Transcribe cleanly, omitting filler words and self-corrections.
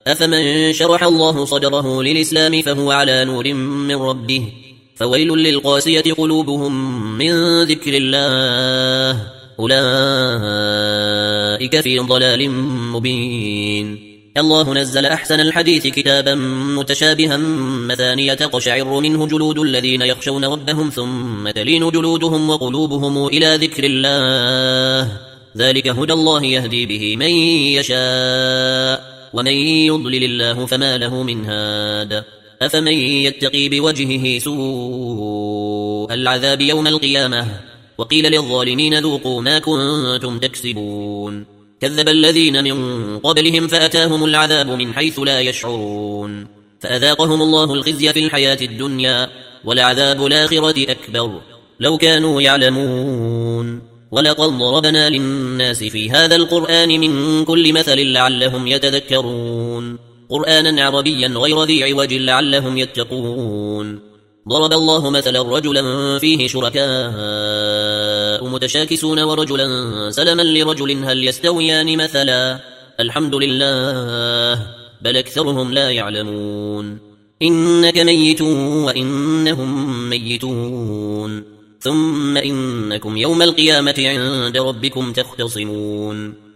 أفمن شرح الله صدره للإسلام فهو على نور من ربه فويل للقاسية قلوبهم من ذكر الله أولئك في ضلال مبين. الله نزل أحسن الحديث كتابا متشابها مثانية تقشعر منه جلود الذين يخشون ربهم ثم تلين جلودهم وقلوبهم إلى ذكر الله ذلك هدى الله يهدي به من يشاء ومن يضلل الله فما له من هاد. أفمن يتقي بوجهه سوء العذاب يوم القيامة وقيل للظالمين ذوقوا ما كنتم تكسبون كذب الذين من قبلهم فأتاهم العذاب من حيث لا يشعرون فأذاقهم الله الخزي في الحياة الدنيا ولعذاب الآخرة أكبر لو كانوا يعلمون. ولقد ضربنا للناس في هذا القرآن من كل مثل لعلهم يتذكرون قرآنا عربيا غير ذي عوج لعلهم يتقون. ضرب الله مثلا رجلا فيه شركاء متشاكسون ورجلا سلما لرجل هل يستويان مثلا الحمد لله بل أكثرهم لا يعلمون. إنك ميت وإنهم ميتون ثم إنكم يوم القيامة عند ربكم تختصمون.